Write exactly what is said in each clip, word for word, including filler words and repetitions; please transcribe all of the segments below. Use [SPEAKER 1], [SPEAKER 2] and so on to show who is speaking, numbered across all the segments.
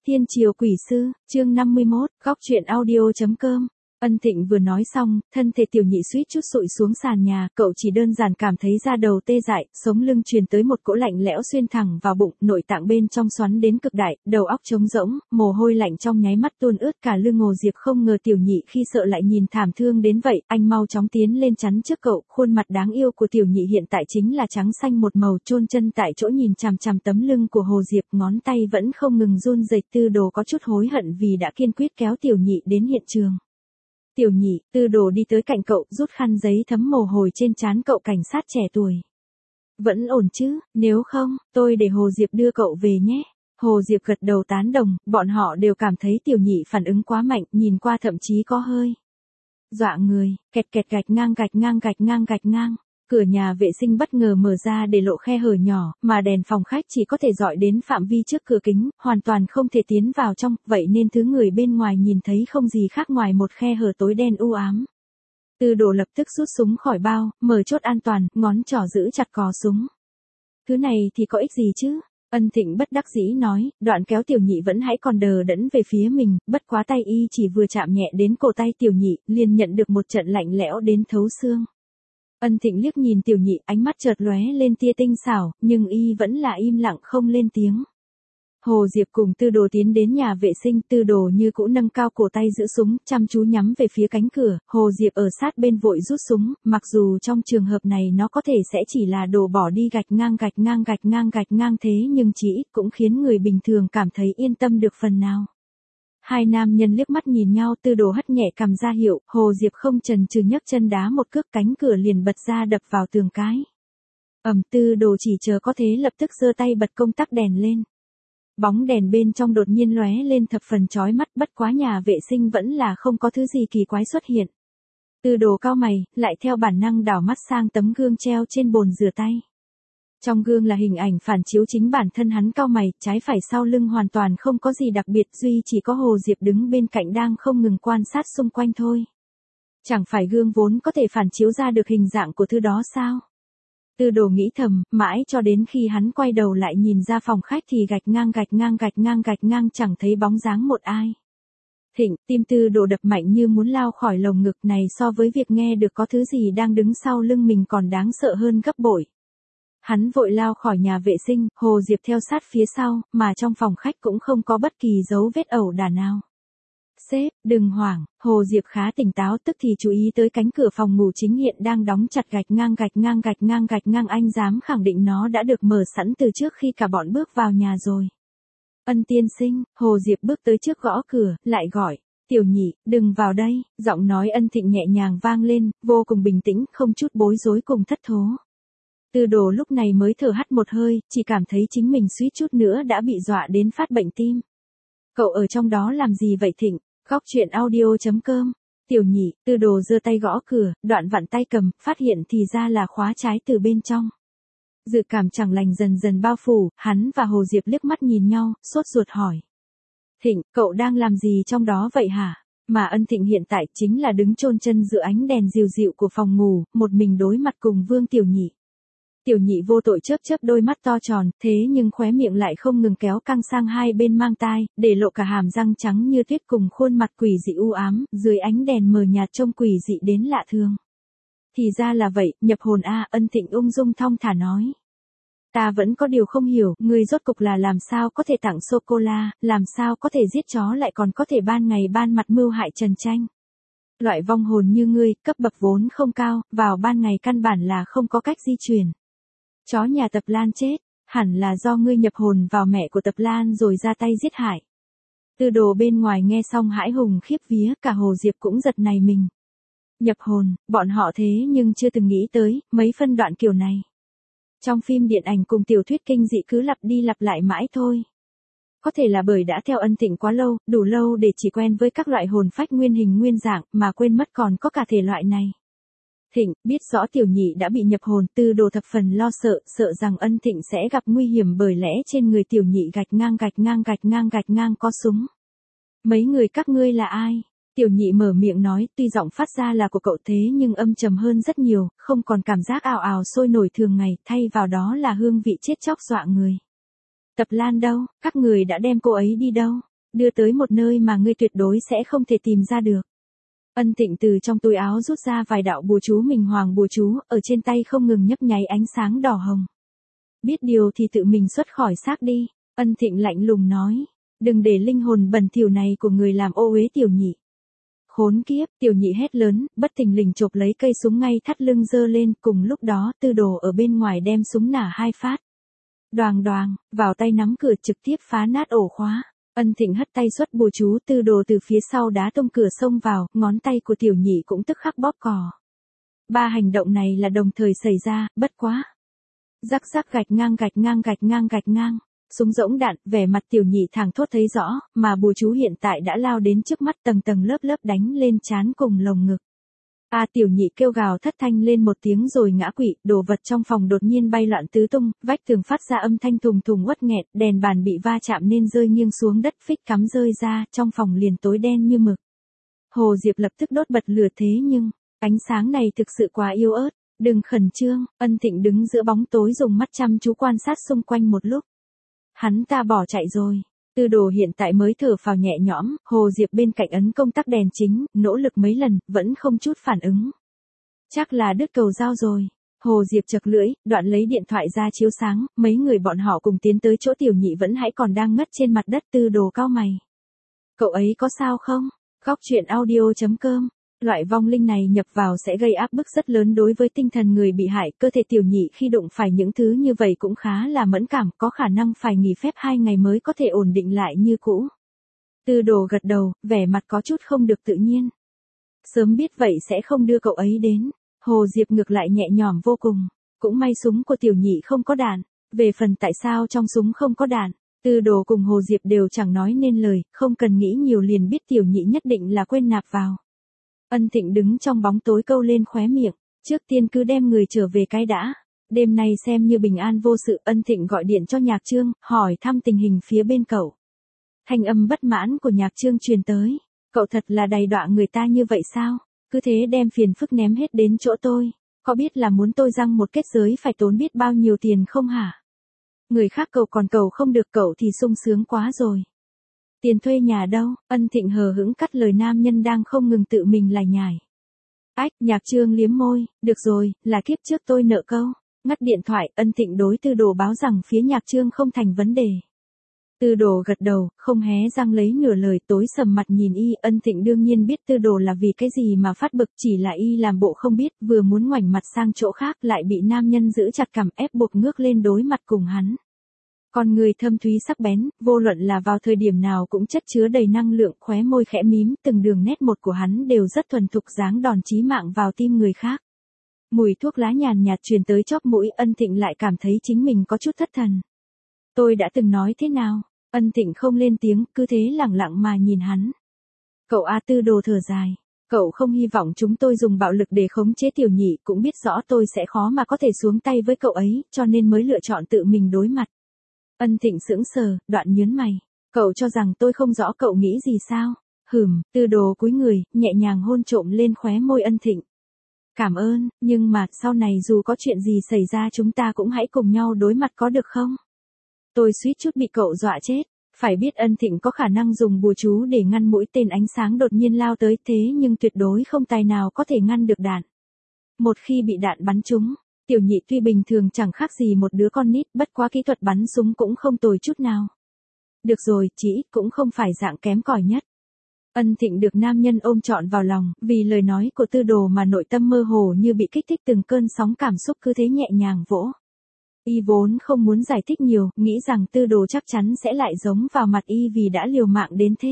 [SPEAKER 1] Thiên triều quỷ sư, chương năm mươi mốt, góc truyện audio.com. Ân Thịnh vừa nói xong, thân thể tiểu nhị suýt chút sụi xuống sàn nhà, cậu chỉ đơn giản cảm thấy da đầu tê dại, sống lưng truyền tới một cỗ lạnh lẽo xuyên thẳng vào bụng, nội tạng bên trong xoắn đến cực đại, đầu óc trống rỗng, mồ hôi lạnh trong nháy mắt tuôn ướt cả lưng. Ngô Diệp không ngờ tiểu nhị khi sợ lại nhìn thảm thương đến vậy, anh mau chóng tiến lên chắn trước cậu, khuôn mặt đáng yêu của tiểu nhị hiện tại chính là trắng xanh một màu, chôn chân tại chỗ nhìn chằm chằm tấm lưng của Hồ Diệp, ngón tay vẫn không ngừng run rẩy. Tư Đồ có chút hối hận vì đã kiên quyết kéo tiểu nhị đến hiện trường. Tiểu nhị, Tư Đồ đi tới cạnh cậu, rút khăn giấy thấm mồ hôi trên trán cậu. Cảnh sát trẻ tuổi. Vẫn ổn chứ, nếu không, tôi để Hồ Diệp đưa cậu về nhé. Hồ Diệp gật đầu tán đồng, bọn họ đều cảm thấy tiểu nhị phản ứng quá mạnh, nhìn qua thậm chí có hơi dọa người, kẹt kẹt gạch ngang gạch ngang gạch ngang gạch ngang. Cửa nhà vệ sinh bất ngờ mở ra để lộ khe hở nhỏ, mà đèn phòng khách chỉ có thể dọi đến phạm vi trước cửa kính, hoàn toàn không thể tiến vào trong, vậy nên thứ người bên ngoài nhìn thấy không gì khác ngoài một khe hở tối đen u ám. Tư Đồ lập tức rút súng khỏi bao, mở chốt an toàn, ngón trỏ giữ chặt cò súng. Thứ này thì có ích gì chứ? Ân Thịnh bất đắc dĩ nói, đoạn kéo tiểu nhị vẫn hãy còn đờ đẫn về phía mình, bất quá tay y chỉ vừa chạm nhẹ đến cổ tay tiểu nhị, liền nhận được một trận lạnh lẽo đến thấu xương. Ân Thịnh liếc nhìn tiểu nhị, ánh mắt chợt lóe lên tia tinh xảo, nhưng y vẫn là im lặng không lên tiếng. Hồ Diệp cùng Tư Đồ tiến đến nhà vệ sinh, Tư Đồ như cũ nâng cao cổ tay giữ súng, chăm chú nhắm về phía cánh cửa, Hồ Diệp ở sát bên vội rút súng, mặc dù trong trường hợp này nó có thể sẽ chỉ là đổ bỏ đi gạch ngang gạch ngang gạch ngang gạch ngang thế nhưng chỉ ít cũng khiến người bình thường cảm thấy yên tâm được phần nào. Hai nam nhân liếc mắt nhìn nhau, Tư Đồ hất nhẹ cằm ra hiệu, Hồ Diệp không chần chừ nhấc chân đá một cước, cánh cửa liền bật ra đập vào tường cái. Ầm, Tư Đồ chỉ chờ có thế lập tức giơ tay bật công tắc đèn lên. Bóng đèn bên trong đột nhiên lóe lên thập phần chói mắt, bất quá nhà vệ sinh vẫn là không có thứ gì kỳ quái xuất hiện. Tư Đồ cau mày, lại theo bản năng đảo mắt sang tấm gương treo trên bồn rửa tay. Trong gương là hình ảnh phản chiếu chính bản thân hắn, cau mày, trái phải sau lưng hoàn toàn không có gì đặc biệt, duy chỉ có Hồ Diệp đứng bên cạnh đang không ngừng quan sát xung quanh thôi. Chẳng phải gương vốn có thể phản chiếu ra được hình dạng của thứ đó sao? Tư Đồ nghĩ thầm, mãi cho đến khi hắn quay đầu lại nhìn ra phòng khách thì gạch ngang gạch ngang gạch ngang gạch ngang chẳng thấy bóng dáng một ai. Thịnh, tim Tư Đồ đập mạnh như muốn lao khỏi lồng ngực, này so với việc nghe được có thứ gì đang đứng sau lưng mình còn đáng sợ hơn gấp bội. Hắn vội lao khỏi nhà vệ sinh, Hồ Diệp theo sát phía sau, mà trong phòng khách cũng không có bất kỳ dấu vết ẩu đả nào. Sếp, đừng hoảng, Hồ Diệp khá tỉnh táo, tức thì chú ý tới cánh cửa phòng ngủ chính hiện đang đóng chặt, gạch ngang gạch ngang gạch ngang gạch ngang, anh dám khẳng định nó đã được mở sẵn từ trước khi cả bọn bước vào nhà rồi. Ân tiên sinh, Hồ Diệp bước tới trước gõ cửa, lại gọi, tiểu nhị, đừng vào đây, giọng nói Ân Thịnh nhẹ nhàng vang lên, vô cùng bình tĩnh, không chút bối rối cùng thất thố. Tư Đồ lúc này mới thở hắt một hơi, chỉ cảm thấy chính mình suýt chút nữa đã bị dọa đến phát bệnh tim. Cậu ở trong đó làm gì vậy Thịnh? Góc truyện audio.com. Tiểu nhị, Tư Đồ giơ tay gõ cửa, đoạn vặn tay cầm, phát hiện thì ra là khóa trái từ bên trong. Dự cảm chẳng lành dần dần bao phủ, hắn và Hồ Diệp liếc mắt nhìn nhau, sốt ruột hỏi. Thịnh, cậu đang làm gì trong đó vậy hả? Mà Ân Thịnh hiện tại chính là đứng chôn chân giữa ánh đèn dịu dịu của phòng ngủ, một mình đối mặt cùng Vương Tiểu Nhị. Tiểu nhị vô tội chớp chớp đôi mắt to tròn, thế nhưng khóe miệng lại không ngừng kéo căng sang hai bên mang tai, để lộ cả hàm răng trắng như tuyết cùng khuôn mặt quỷ dị u ám, dưới ánh đèn mờ nhạt trông quỷ dị đến lạ thường. Thì ra là vậy, nhập hồn a, Ân Thịnh ung dung thong thả nói. Ta vẫn có điều không hiểu, ngươi rốt cục là làm sao có thể tặng sô-cô-la, làm sao có thể giết chó lại còn có thể ban ngày ban mặt mưu hại Trần Tranh. Loại vong hồn như ngươi, cấp bậc vốn không cao, vào ban ngày căn bản là không có cách di chuyển. Chó nhà Tập Lan chết, hẳn là do ngươi nhập hồn vào mẹ của Tập Lan rồi ra tay giết hại. Tư Đồ bên ngoài nghe xong hãi hùng khiếp vía, cả Hồ Diệp cũng giật nảy mình. Nhập hồn, bọn họ thế nhưng chưa từng nghĩ tới, mấy phân đoạn kiểu này. Trong phim điện ảnh cùng tiểu thuyết kinh dị cứ lặp đi lặp lại mãi thôi. Có thể là bởi đã theo Ân Thịnh quá lâu, đủ lâu để chỉ quen với các loại hồn phách nguyên hình nguyên dạng, mà quên mất còn có cả thể loại này. Thịnh, biết rõ tiểu nhị đã bị nhập hồn, Tư Đồ thập phần lo sợ, sợ rằng Ân Thịnh sẽ gặp nguy hiểm bởi lẽ trên người tiểu nhị gạch ngang gạch ngang gạch ngang gạch ngang có súng. Mấy người các ngươi là ai? Tiểu nhị mở miệng nói, tuy giọng phát ra là của cậu thế nhưng âm trầm hơn rất nhiều, không còn cảm giác ào ào sôi nổi thường ngày, thay vào đó là hương vị chết chóc dọa người. Tập Lan đâu, các người đã đem cô ấy đi đâu? đưa tới một nơi mà ngươi tuyệt đối sẽ không thể tìm ra được. Ân Thịnh từ trong túi áo rút ra vài đạo bùa chú Minh Hoàng bùa chú, ở trên tay không ngừng nhấp nháy ánh sáng đỏ hồng. Biết điều thì tự mình xuất khỏi xác đi, Ân Thịnh lạnh lùng nói, đừng để linh hồn bẩn thỉu này của người làm ô uế tiểu nhị. Khốn kiếp, tiểu nhị hét lớn, bất thình lình chộp lấy cây súng ngay thắt lưng giơ lên, cùng lúc đó Tư Đồ ở bên ngoài đem súng nả hai phát. Đoàng đoàng, vào tay nắm cửa trực tiếp phá nát ổ khóa. Ân Thịnh hất tay xuất bùa chú, Tư Đồ từ phía sau đá tung cửa xông vào, ngón tay của tiểu nhị cũng tức khắc bóp cò. Ba hành động này là đồng thời xảy ra, bất quá. Rắc rắc gạch ngang gạch ngang gạch ngang gạch ngang, súng rỗng đạn, vẻ mặt tiểu nhị thẳng thốt thấy rõ, mà bùa chú hiện tại đã lao đến trước mắt tầng tầng lớp lớp đánh lên trán cùng lồng ngực. A à, tiểu nhị kêu gào thất thanh lên một tiếng rồi ngã quỵ, đồ vật trong phòng đột nhiên bay loạn tứ tung, vách tường phát ra âm thanh thùng thùng uất nghẹt, đèn bàn bị va chạm nên rơi nghiêng xuống đất phích cắm rơi ra, trong phòng liền tối đen như mực. Hồ Diệp lập tức đốt bật lửa thế nhưng, ánh sáng này thực sự quá yếu ớt, đừng khẩn trương, Ân Thịnh đứng giữa bóng tối dùng mắt chăm chú quan sát xung quanh một lúc. Hắn ta bỏ chạy rồi. Tư Đồ hiện tại mới thở phào nhẹ nhõm, Hồ Diệp bên cạnh ấn công tắc đèn chính, nỗ lực mấy lần, vẫn không chút phản ứng. Chắc là đứt cầu dao rồi. Hồ Diệp chật lưỡi, đoạn lấy điện thoại ra chiếu sáng, mấy người bọn họ cùng tiến tới chỗ tiểu nhị vẫn hãy còn đang ngất trên mặt đất. Tư Đồ cau mày. Cậu ấy có sao không? Góc truyện audio chấm com. Loại vong linh này nhập vào sẽ gây áp bức rất lớn đối với tinh thần người bị hại, cơ thể tiểu nhị khi đụng phải những thứ như vậy cũng khá là mẫn cảm, có khả năng phải nghỉ phép hai ngày mới có thể ổn định lại như cũ. Tư Đồ gật đầu, vẻ mặt có chút không được tự nhiên. Sớm biết vậy sẽ không đưa cậu ấy đến. Hồ Diệp ngược lại nhẹ nhõm vô cùng. Cũng may súng của tiểu nhị không có đạn. Về phần tại sao trong súng không có đạn, Tư Đồ cùng Hồ Diệp đều chẳng nói nên lời, không cần nghĩ nhiều liền biết tiểu nhị nhất định là quên nạp vào. Ân Thịnh đứng trong bóng tối câu lên khóe miệng, trước tiên cứ đem người trở về cái đã. Đêm nay xem như bình an vô sự. Ân Thịnh gọi điện cho Nhạc Trương, hỏi thăm tình hình phía bên cậu. Thanh âm bất mãn của Nhạc Trương truyền tới, cậu thật là đầy đọa người ta như vậy sao, cứ thế đem phiền phức ném hết đến chỗ tôi, có biết là muốn tôi răng một kết giới phải tốn biết bao nhiêu tiền không hả? Người khác cầu còn cầu không được, cậu thì sung sướng quá rồi. Tiền thuê nhà đâu? Ân Thịnh hờ hững cắt lời nam nhân đang không ngừng tự mình lải nhải. Ách, Nhạc Trương liếm môi, được rồi, là kiếp trước tôi nợ câu. Ngắt điện thoại, Ân Thịnh đối Tư Đồ báo rằng phía Nhạc Trương không thành vấn đề. Tư Đồ gật đầu, không hé răng lấy nửa lời, tối sầm mặt nhìn y. Ân Thịnh đương nhiên biết Tư Đồ là vì cái gì mà phát bực, chỉ là y làm bộ không biết, vừa muốn ngoảnh mặt sang chỗ khác lại bị nam nhân giữ chặt cằm ép buộc ngước lên đối mặt cùng hắn. Con người thâm thúy sắc bén, vô luận là vào thời điểm nào cũng chất chứa đầy năng lượng, khóe môi khẽ mím, từng đường nét một của hắn đều rất thuần thục, dáng đòn chí mạng vào tim người khác. Mùi thuốc lá nhàn nhạt truyền tới chóp mũi, Ân Thịnh lại cảm thấy chính mình có chút thất thần. Tôi đã từng nói thế nào? Ân Thịnh không lên tiếng, cứ thế lặng lặng mà nhìn hắn. Cậu A. Tư Đồ thở dài. Cậu không hy vọng chúng tôi dùng bạo lực để khống chế tiểu nhị, cũng biết rõ tôi sẽ khó mà có thể xuống tay với cậu ấy, cho nên mới lựa chọn tự mình đối mặt. Ân Thịnh sững sờ, đoạn nhớn mày. Cậu cho rằng tôi không rõ cậu nghĩ gì sao? Hửm, Tư Đồ cúi người, nhẹ nhàng hôn trộm lên khóe môi Ân Thịnh. Cảm ơn, nhưng mà, sau này dù có chuyện gì xảy ra chúng ta cũng hãy cùng nhau đối mặt có được không? Tôi suýt chút bị cậu dọa chết. Phải biết Ân Thịnh có khả năng dùng bùa chú để ngăn mũi tên ánh sáng đột nhiên lao tới, thế nhưng tuyệt đối không tài nào có thể ngăn được đạn. Một khi bị đạn bắn trúng, tiểu nhị tuy bình thường chẳng khác gì một đứa con nít, bất quá kỹ thuật bắn súng cũng không tồi chút nào. Được rồi, chỉ ít cũng không phải dạng kém cỏi nhất. Ân Thịnh được nam nhân ôm trọn vào lòng, vì lời nói của Tư Đồ mà nội tâm mơ hồ như bị kích thích, từng cơn sóng cảm xúc cứ thế nhẹ nhàng vỗ. Y vốn không muốn giải thích nhiều, nghĩ rằng Tư Đồ chắc chắn sẽ lại giống vào mặt y vì đã liều mạng đến thế.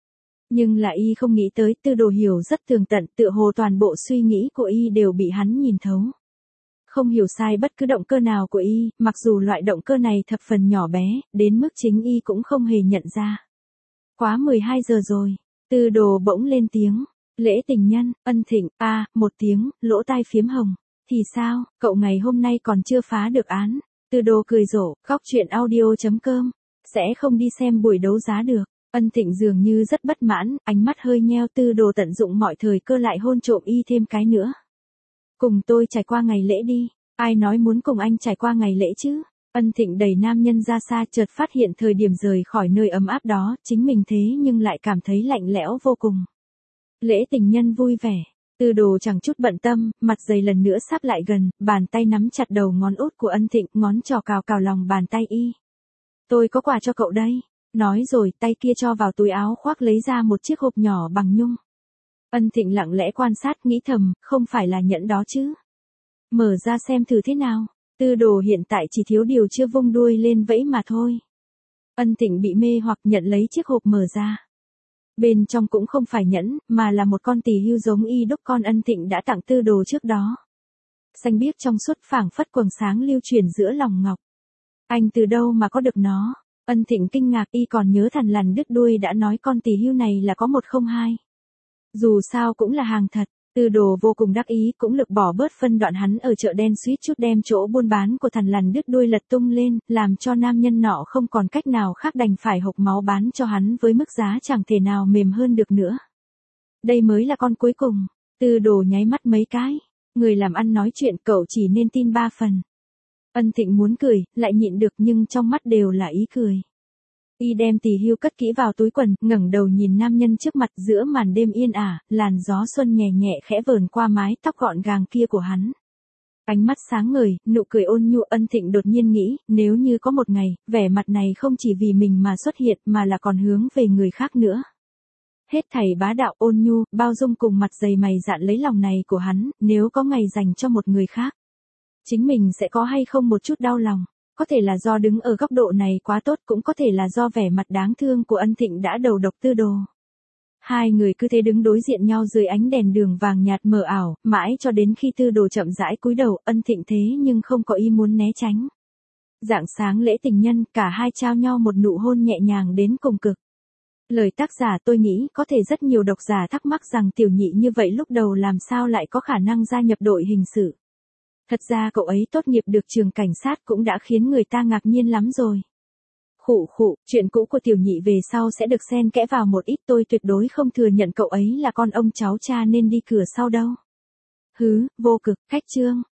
[SPEAKER 1] Nhưng là y không nghĩ tới, Tư Đồ hiểu rất tường tận, tựa hồ toàn bộ suy nghĩ của y đều bị hắn nhìn thấu. Không hiểu sai bất cứ động cơ nào của y, mặc dù loại động cơ này thập phần nhỏ bé, đến mức chính y cũng không hề nhận ra. Quá mười hai giờ rồi, Tư Đồ bỗng lên tiếng. Lễ tình nhân, Ân Thịnh, a à, một tiếng, lỗ tai phiếm hồng. Thì sao, cậu ngày hôm nay còn chưa phá được án? Tư Đồ cười rộ, góc truyện audio chấm com. Sẽ không đi xem buổi đấu giá được. Ân Thịnh dường như rất bất mãn, ánh mắt hơi nheo. Tư Đồ tận dụng mọi thời cơ lại hôn trộm y thêm cái nữa. Cùng tôi trải qua ngày lễ đi. Ai nói muốn cùng anh trải qua ngày lễ chứ? Ân Thịnh đẩy nam nhân ra xa, chợt phát hiện thời điểm rời khỏi nơi ấm áp đó, chính mình thế nhưng lại cảm thấy lạnh lẽo vô cùng. Lễ tình nhân vui vẻ, Tư Đồ chẳng chút bận tâm, mặt dày lần nữa sáp lại gần, bàn tay nắm chặt đầu ngón út của Ân Thịnh, ngón trỏ cào cào lòng bàn tay y. Tôi có quà cho cậu đây. Nói rồi tay kia cho vào túi áo khoác lấy ra một chiếc hộp nhỏ bằng nhung. Ân Thịnh lặng lẽ quan sát, nghĩ thầm, không phải là nhẫn đó chứ. Mở ra xem thử thế nào. Tư Đồ hiện tại chỉ thiếu điều chưa vung đuôi lên vẫy mà thôi. Ân Thịnh bị mê hoặc nhận lấy chiếc hộp mở ra. Bên trong cũng không phải nhẫn, mà là một con tỳ hưu giống y đúc con Ân Thịnh đã tặng Tư Đồ trước đó. Xanh biếc trong suốt phảng phất quầng sáng lưu truyền giữa lòng ngọc. Anh từ đâu mà có được nó? Ân Thịnh kinh ngạc, y còn nhớ thằn lằn đứt đuôi đã nói con tỳ hưu này là có một không hai. Dù sao cũng là hàng thật. Tư Đồ vô cùng đắc ý, cũng lực bỏ bớt phân đoạn hắn ở chợ đen suýt chút đem chỗ buôn bán của thằn lằn đứt đuôi lật tung lên, làm cho nam nhân nọ không còn cách nào khác đành phải hộc máu bán cho hắn với mức giá chẳng thể nào mềm hơn được nữa. Đây mới là con cuối cùng. Tư Đồ nháy mắt mấy cái. Người làm ăn nói chuyện cậu chỉ nên tin ba phần. Ân Thịnh muốn cười, lại nhịn được nhưng trong mắt đều là ý cười. Y đem tỳ hưu cất kỹ vào túi quần, ngẩng đầu nhìn nam nhân trước mặt giữa màn đêm yên ả, làn gió xuân nhẹ nhẹ khẽ vờn qua mái tóc gọn gàng kia của hắn. Ánh mắt sáng ngời, nụ cười ôn nhu. Ân Thịnh đột nhiên nghĩ, nếu như có một ngày, vẻ mặt này không chỉ vì mình mà xuất hiện mà là còn hướng về người khác nữa. Hết thảy bá đạo, ôn nhu, bao dung cùng mặt dày mày dạn lấy lòng này của hắn, nếu có ngày dành cho một người khác. Chính mình sẽ có hay không một chút đau lòng. Có thể là do đứng ở góc độ này quá tốt, cũng có thể là do vẻ mặt đáng thương của Ân Thịnh đã đầu độc Tư Đồ. Hai người cứ thế đứng đối diện nhau dưới ánh đèn đường vàng nhạt mờ ảo, mãi cho đến khi Tư Đồ chậm rãi cúi đầu. Ân Thịnh thế nhưng không có ý muốn né tránh. Rạng sáng lễ tình nhân, cả hai trao nhau một nụ hôn nhẹ nhàng đến cùng cực. Lời tác giả: tôi nghĩ có thể rất nhiều độc giả thắc mắc rằng tiểu nhị như vậy lúc đầu làm sao lại có khả năng gia nhập đội hình sự. Thật ra cậu ấy tốt nghiệp được trường cảnh sát cũng đã khiến người ta ngạc nhiên lắm rồi. Khụ khụ, chuyện cũ của tiểu nhị về sau sẽ được xen kẽ vào một ít, tôi tuyệt đối không thừa nhận cậu ấy là con ông cháu cha nên đi cửa sau đâu. Hứ, vô cực, cách chương.